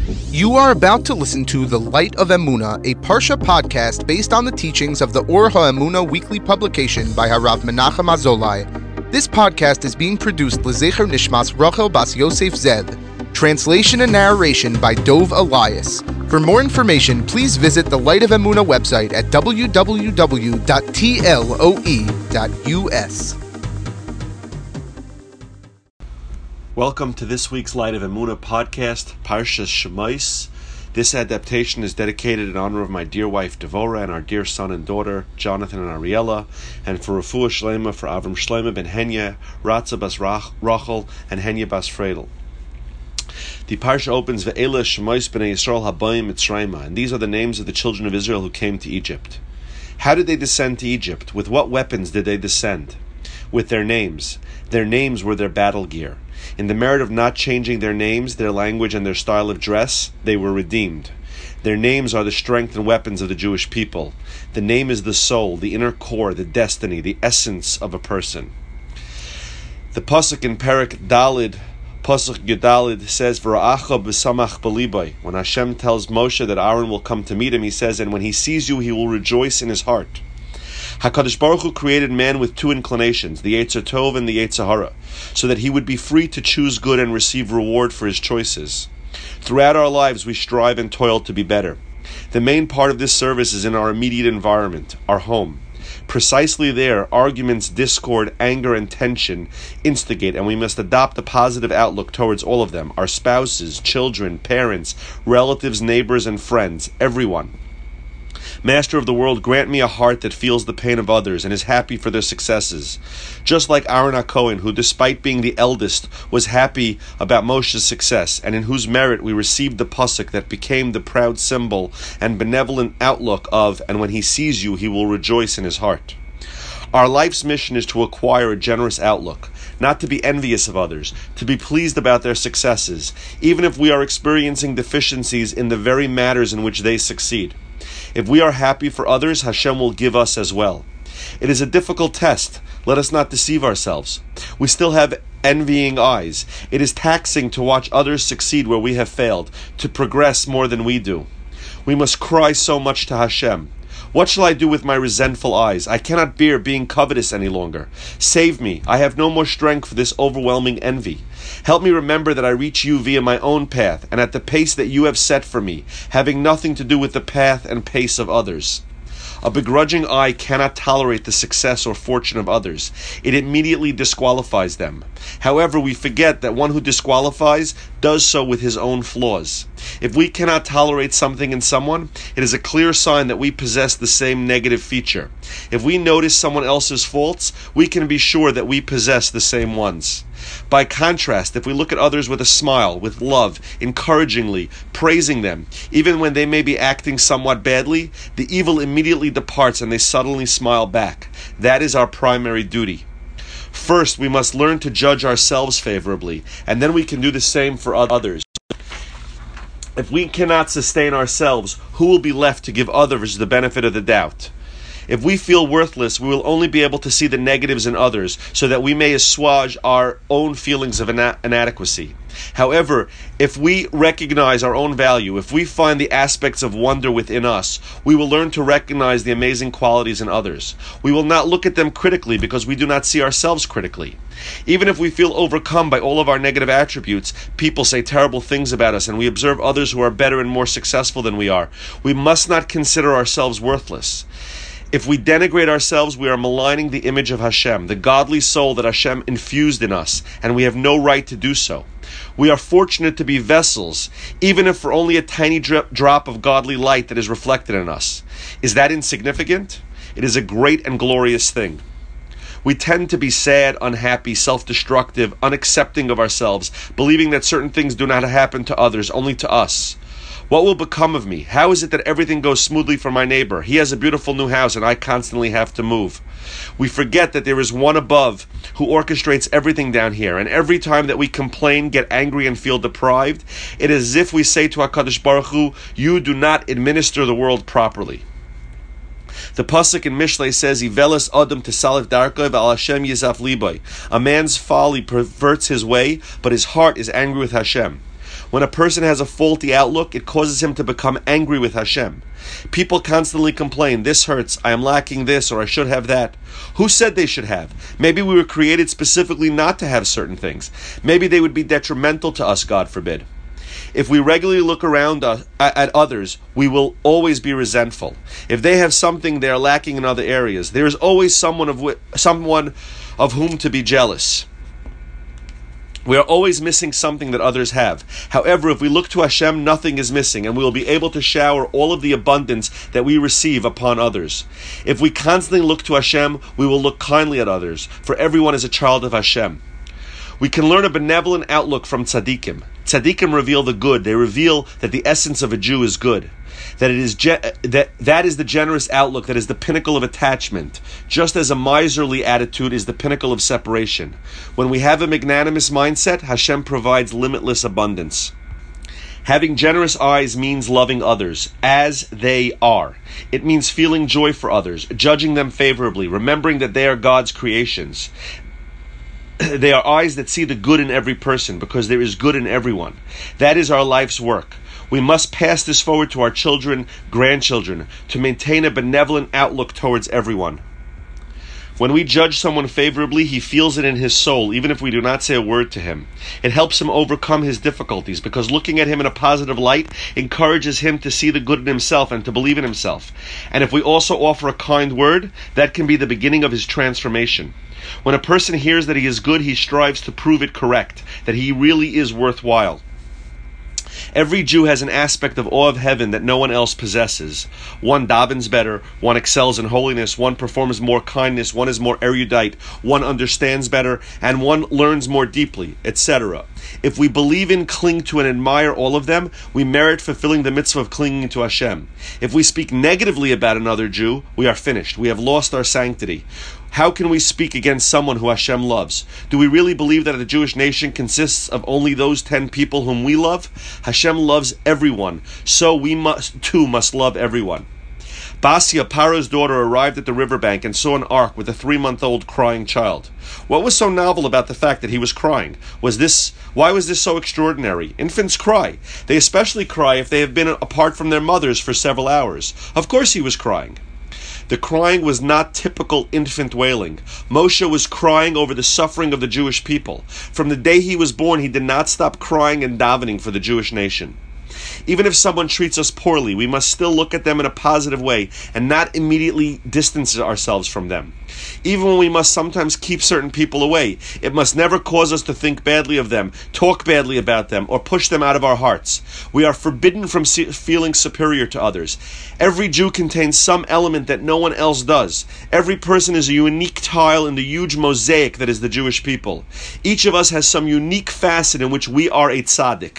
You are about to listen to The Light of Emunah, a Parsha podcast based on the teachings of the Or HaEmunah weekly publication by Harav Menachem Azolai. This podcast is being produced L'Zecher Nishmas Rachel Bas Yosef Zed. Translation and narration by Dov Elias. For more information, please visit the Light of Emunah website at www.tloe.us. Welcome to this week's Light of Emunah podcast, Parshas Shemais. This adaptation is dedicated in honor of my dear wife Devorah and our dear son and daughter Jonathan and Ariella, and for Refuah Shlema for Avram Shlomo ben Henya, Ratza bas Rachel, and Henya bas Fredel. The parsha opens Ve'ela Shemais b'nei Yisrael habayim Mitzrayma, and these are the names of the children of Israel who came to Egypt. How did they descend to Egypt? With what weapons did they descend? With their names. Their names were their battle gear. In the merit of not changing their names, their language, and their style of dress, they were redeemed. Their names are the strength and weapons of the Jewish people. The name is the soul, the inner core, the destiny, the essence of a person. The pasuk in Perek Dalid, pasuk Yudalid, says, "V'ra'acha b'samach b'libai." When Hashem tells Moshe that Aaron will come to meet him, he says, "And when he sees you, he will rejoice in his heart." HaKadosh Baruch Hu created man with two inclinations, the Yetzer Tov and the Yetzer Hara, so that he would be free to choose good and receive reward for his choices. Throughout our lives, we strive and toil to be better. The main part of this service is in our immediate environment, our home. Precisely there, arguments, discord, anger, and tension instigate, and we must adopt a positive outlook towards all of them, our spouses, children, parents, relatives, neighbors, and friends, everyone. Master of the world, grant me a heart that feels the pain of others and is happy for their successes. Just like Aaron HaKohen, who despite being the eldest, was happy about Moshe's success, and in whose merit we received the pasuk that became the proud symbol and benevolent outlook of, "And when he sees you, he will rejoice in his heart." Our life's mission is to acquire a generous outlook, not to be envious of others, to be pleased about their successes, even if we are experiencing deficiencies in the very matters in which they succeed. If we are happy for others, Hashem will give us as well. It is a difficult test. Let us not deceive ourselves. We still have envying eyes. It is taxing to watch others succeed where we have failed, to progress more than we do. We must cry so much to Hashem. What shall I do with my resentful eyes? I cannot bear being covetous any longer. Save me. I have no more strength for this overwhelming envy. Help me remember that I reach you via my own path and at the pace that you have set for me, having nothing to do with the path and pace of others. A begrudging eye cannot tolerate the success or fortune of others. It immediately disqualifies them. However, we forget that one who disqualifies does so with his own flaws. If we cannot tolerate something in someone, it is a clear sign that we possess the same negative feature. If we notice someone else's faults, we can be sure that we possess the same ones. By contrast, if we look at others with a smile, with love, encouragingly, praising them, even when they may be acting somewhat badly, the evil immediately departs and they suddenly smile back. That is our primary duty. First, we must learn to judge ourselves favorably, and then we can do the same for others. If we cannot sustain ourselves, who will be left to give others the benefit of the doubt? If we feel worthless, we will only be able to see the negatives in others so that we may assuage our own feelings of inadequacy. However, if we recognize our own value, if we find the aspects of wonder within us, we will learn to recognize the amazing qualities in others. We will not look at them critically because we do not see ourselves critically. Even if we feel overcome by all of our negative attributes, people say terrible things about us, and we observe others who are better and more successful than we are, we must not consider ourselves worthless. If we denigrate ourselves, we are maligning the image of Hashem, the godly soul that Hashem infused in us, and we have no right to do so. We are fortunate to be vessels, even if for only a tiny drop of godly light that is reflected in us. Is that insignificant? It is a great and glorious thing. We tend to be sad, unhappy, self-destructive, unaccepting of ourselves, believing that certain things do not happen to others, only to us. What will become of me? How is it that everything goes smoothly for my neighbor? He has a beautiful new house and I constantly have to move. We forget that there is one above who orchestrates everything down here, and every time that we complain, get angry, and feel deprived, it is as if we say to HaKadosh Baruch Hu, "You do not administer the world properly." The pasuk in Mishlei says, "Iveles Adam tesalif darkov al Hashem yizaf libay." A man's folly perverts his way, but his heart is angry with Hashem. When a person has a faulty outlook, it causes him to become angry with Hashem. People constantly complain, this hurts, I am lacking this, or I should have that. Who said they should have? Maybe we were created specifically not to have certain things. Maybe they would be detrimental to us, God forbid. If we regularly look around at others, we will always be resentful. If they have something they are lacking in other areas, there is always someone of whom to be jealous. We are always missing something that others have. However, if we look to Hashem, nothing is missing, and we will be able to shower all of the abundance that we receive upon others. If we constantly look to Hashem, we will look kindly at others, for everyone is a child of Hashem. We can learn a benevolent outlook from tzaddikim. Tzaddikim reveal the good. They reveal that the essence of a Jew is good. That it is that is the generous outlook, that is the pinnacle of attachment, just as a miserly attitude is the pinnacle of separation. When we have a magnanimous mindset, Hashem provides limitless abundance. Having generous eyes means loving others as they are. It means feeling joy for others, judging them favorably, remembering that they are God's creations. They are eyes that see the good in every person, because there is good in everyone. That is our life's work. We must pass this forward to our children, grandchildren, to maintain a benevolent outlook towards everyone. When we judge someone favorably, he feels it in his soul, even if we do not say a word to him. It helps him overcome his difficulties, because looking at him in a positive light encourages him to see the good in himself and to believe in himself. And if we also offer a kind word, that can be the beginning of his transformation. When a person hears that he is good, he strives to prove it correct, that he really is worthwhile. Every Jew has an aspect of awe of heaven that no one else possesses. One davens better, one excels in holiness, one performs more kindness, one is more erudite, one understands better, and one learns more deeply, etc. If we believe in, cling to, and admire all of them, we merit fulfilling the mitzvah of clinging to Hashem. If we speak negatively about another Jew, we are finished. We have lost our sanctity. How can we speak against someone who Hashem loves? Do we really believe that the Jewish nation consists of only those 10 people whom we love? Hashem loves everyone, so we must love everyone. Basia, Paro's daughter, arrived at the riverbank and saw an ark with a 3-month-old crying child. What was so novel about the fact that he was crying? Why was this so extraordinary? Infants cry. They especially cry if they have been apart from their mothers for several hours. Of course he was crying. The crying was not typical infant wailing. Moshe was crying over the suffering of the Jewish people. From the day he was born, he did not stop crying and davening for the Jewish nation. Even if someone treats us poorly, we must still look at them in a positive way and not immediately distance ourselves from them. Even when we must sometimes keep certain people away, it must never cause us to think badly of them, talk badly about them, or push them out of our hearts. We are forbidden from feeling superior to others. Every Jew contains some element that no one else does. Every person is a unique tile in the huge mosaic that is the Jewish people. Each of us has some unique facet in which we are a tzaddik.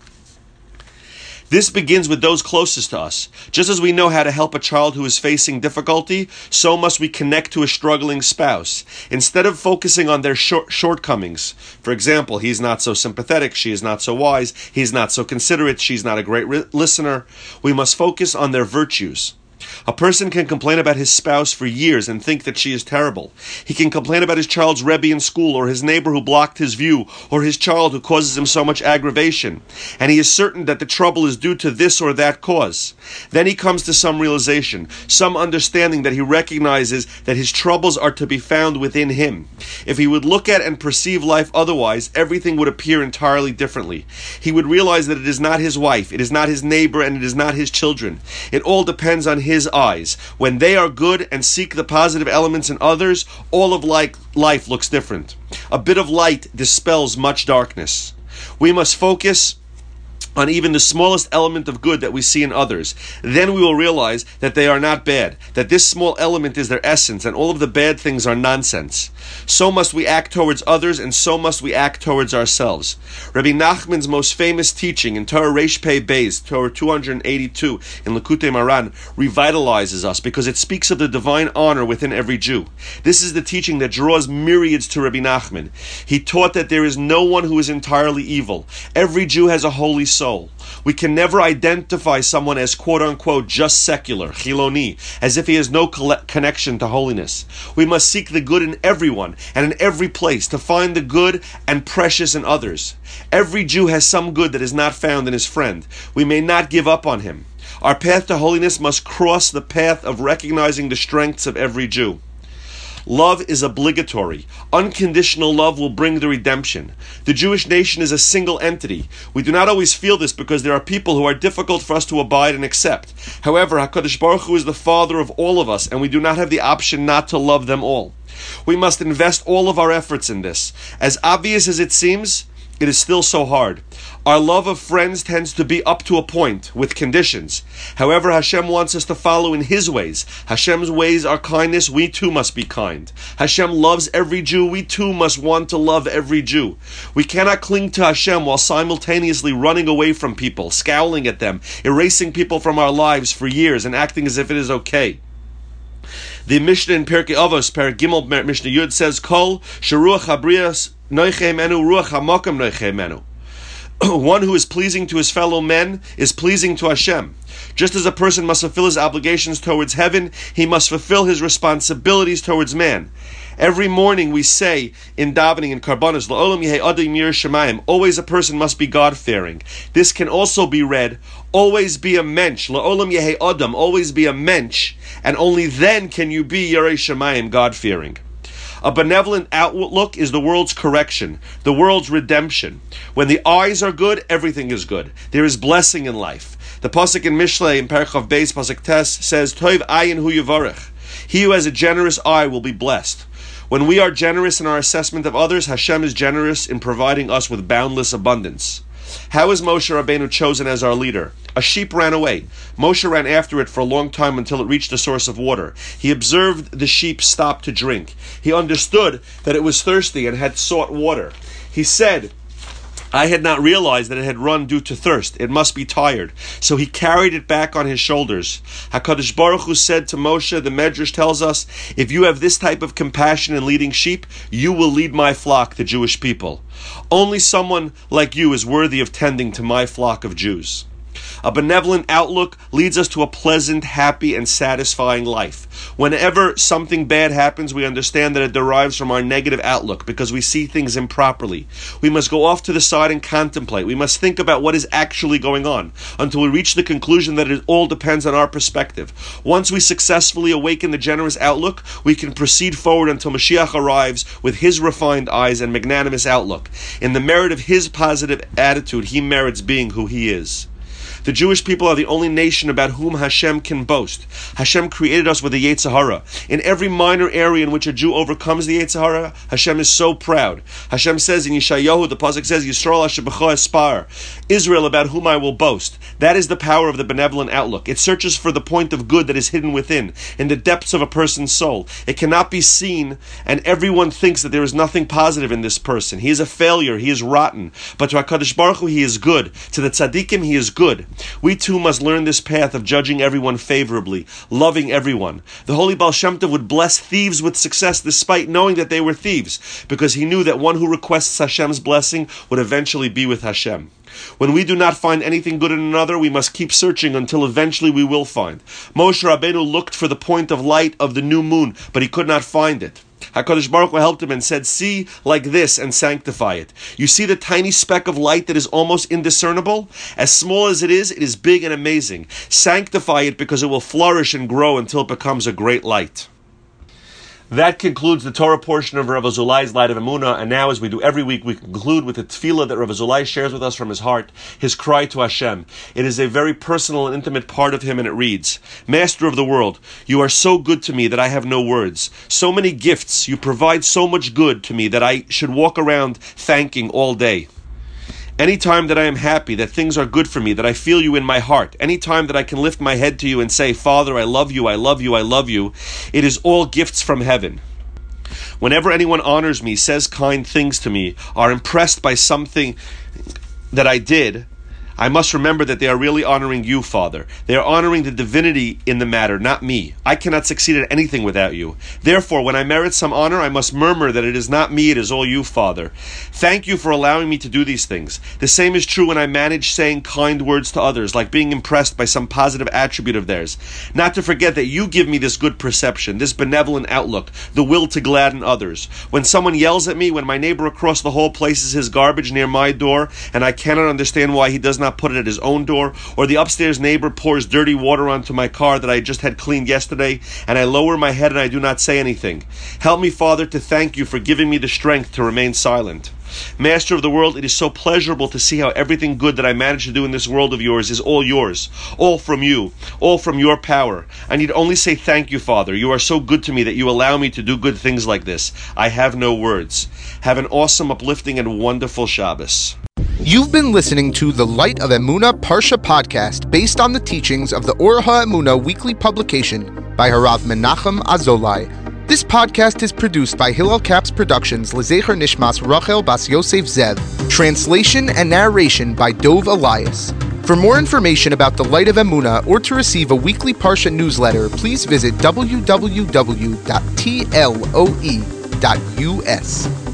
This begins with those closest to us. Just as we know how to help a child who is facing difficulty, so must we connect to a struggling spouse. Instead of focusing on their shortcomings, for example, he's not so sympathetic, she is not so wise, he's not so considerate, she's not a great listener, we must focus on their virtues. A person can complain about his spouse for years and think that she is terrible. He can complain about his child's Rebbe in school, or his neighbor who blocked his view, or his child who causes him so much aggravation. And he is certain that the trouble is due to this or that cause. Then he comes to some realization, some understanding that he recognizes that his troubles are to be found within him. If he would look at and perceive life otherwise, everything would appear entirely differently. He would realize that it is not his wife, it is not his neighbor, and it is not his children. It all depends on his eyes. When they are good and seek the positive elements in others, all of life looks different. A bit of light dispels much darkness. We must focus on even the smallest element of good that we see in others. Then we will realize that they are not bad, that this small element is their essence, and all of the bad things are nonsense. So must we act towards others, and so must we act towards ourselves. Rabbi Nachman's most famous teaching in Torah Reish Pei Beis, Torah 282 in Likutei Moharan, revitalizes us because it speaks of the divine honor within every Jew. This is the teaching that draws myriads to Rabbi Nachman. He taught that there is no one who is entirely evil. Every Jew has a holy soul. soul. We can never identify someone as quote-unquote just secular, chiloni, as if he has no connection to holiness. We must seek the good in everyone and in every place, to find the good and precious in others. Every Jew has some good that is not found in his friend. We may not give up on him. Our path to holiness must cross the path of recognizing the strengths of every Jew. Love is obligatory. Unconditional love will bring the redemption. The Jewish nation is a single entity. We do not always feel this because there are people who are difficult for us to abide and accept. However, HaKadosh Baruch Hu is the Father of all of us, and we do not have the option not to love them all. We must invest all of our efforts in this. As obvious as it seems, it is still so hard. Our love of friends tends to be up to a point, with conditions. However, Hashem wants us to follow in His ways. Hashem's ways are kindness, we too must be kind. Hashem loves every Jew, we too must want to love every Jew. We cannot cling to Hashem while simultaneously running away from people, scowling at them, erasing people from our lives for years and acting as if it is okay. The Mishnah in Pirkei Avos, Perek Gimel, Mishnah Yud says, Kol sheruach habrias noichei menu, ruach hamakam noichei menu. One who is pleasing to his fellow men is pleasing to Hashem. Just as a person must fulfill his obligations towards heaven, he must fulfill his responsibilities towards man. Every morning we say in davening in Karbanos, La'olam yehei adam yireh shamayim, always a person must be God-fearing. This can also be read, always be a mensch, La'olam yehei adam, always be a mensch, and only then can you be yireh shamayim, God-fearing. A benevolent outlook is the world's correction, the world's redemption. When the eyes are good, everything is good. There is blessing in life. The pasuk in Mishlei in Perek Chav Beis pasuk Tes says, Toiv ayin hu yivarech. He who has a generous eye will be blessed. When we are generous in our assessment of others, Hashem is generous in providing us with boundless abundance. How is Moshe Rabbeinu chosen as our leader? A sheep ran away. Moshe ran after it for a long time until it reached a source of water. He observed the sheep stop to drink. He understood that it was thirsty and had sought water. He said, I had not realized that it had run due to thirst. It must be tired. So he carried it back on his shoulders. HaKadosh Baruch Hu said to Moshe, the Medrash tells us, if you have this type of compassion in leading sheep, you will lead my flock, the Jewish people. Only someone like you is worthy of tending to my flock of Jews. A benevolent outlook leads us to a pleasant, happy, and satisfying life. Whenever something bad happens, we understand that it derives from our negative outlook because we see things improperly. We must go off to the side and contemplate. We must think about what is actually going on until we reach the conclusion that it all depends on our perspective. Once we successfully awaken the generous outlook, we can proceed forward until Mashiach arrives with his refined eyes and magnanimous outlook. In the merit of his positive attitude, he merits being who he is. The Jewish people are the only nation about whom Hashem can boast. Hashem created us with a Yetzer Hara. In every minor area in which a Jew overcomes the Yetzer Hara, Hashem is so proud. Hashem says in Yeshayahu, the pasuk says, Yisrael asher b'cho espar, Israel about whom I will boast. That is the power of the benevolent outlook. It searches for the point of good that is hidden within, in the depths of a person's soul. It cannot be seen, and everyone thinks that there is nothing positive in this person. He is a failure, he is rotten. But to HaKadosh Baruch Hu, he is good. To the tzaddikim, he is good. We too must learn this path of judging everyone favorably, loving everyone. The Holy Baal Shem Tov would bless thieves with success despite knowing that they were thieves, because he knew that one who requests Hashem's blessing would eventually be with Hashem. When we do not find anything good in another, we must keep searching until eventually we will find. Moshe Rabbeinu looked for the point of light of the new moon, but he could not find it. HaKadosh Baruch Hu helped him and said, see like this and sanctify it. You see the tiny speck of light that is almost indiscernible? As small as it is big and amazing. Sanctify it because it will flourish and grow until it becomes a great light. That concludes the Torah portion of Rav Azulai's Light of Emunah, and now, as we do every week, we conclude with the tefillah that Rav Azulai shares with us from his heart, his cry to Hashem. It is a very personal and intimate part of him, and it reads, Master of the world, you are so good to me that I have no words. So many gifts, you provide so much good to me that I should walk around thanking all day. Anytime that I am happy, that things are good for me, that I feel you in my heart, anytime that I can lift my head to you and say, Father, I love you, I love you, I love you, it is all gifts from heaven. Whenever anyone honors me, says kind things to me, are impressed by something that I did, I must remember that they are really honoring you, Father. They are honoring the divinity in the matter, not me. I cannot succeed at anything without you. Therefore, when I merit some honor, I must murmur that it is not me, it is all you, Father. Thank you for allowing me to do these things. The same is true when I manage saying kind words to others, like being impressed by some positive attribute of theirs. Not to forget that you give me this good perception, this benevolent outlook, the will to gladden others. When someone yells at me, when my neighbor across the hall places his garbage near my door, and I cannot understand why he does not put it at his own door, or the upstairs neighbor pours dirty water onto my car that I just had cleaned yesterday, and I lower my head and I do not say anything. Help me, Father, to thank you for giving me the strength to remain silent. Master of the world, it is so pleasurable to see how everything good that I manage to do in this world of yours is all yours, all from you, all from your power. I need only say thank you, Father. You are so good to me that you allow me to do good things like this. I have no words. Have an awesome, uplifting, and wonderful Shabbos. You've been listening to the Light of Emunah Parsha podcast based on the teachings of the Or HaEmunah weekly publication by Harav Menachem Azolai. This podcast is produced by Hillel Caps Productions, Lezecher Nishmas Rachel Bas Yosef Zev. Translation and narration by Dov Elias. For more information about the Light of Emunah or to receive a weekly Parsha newsletter, please visit www.tloe.us.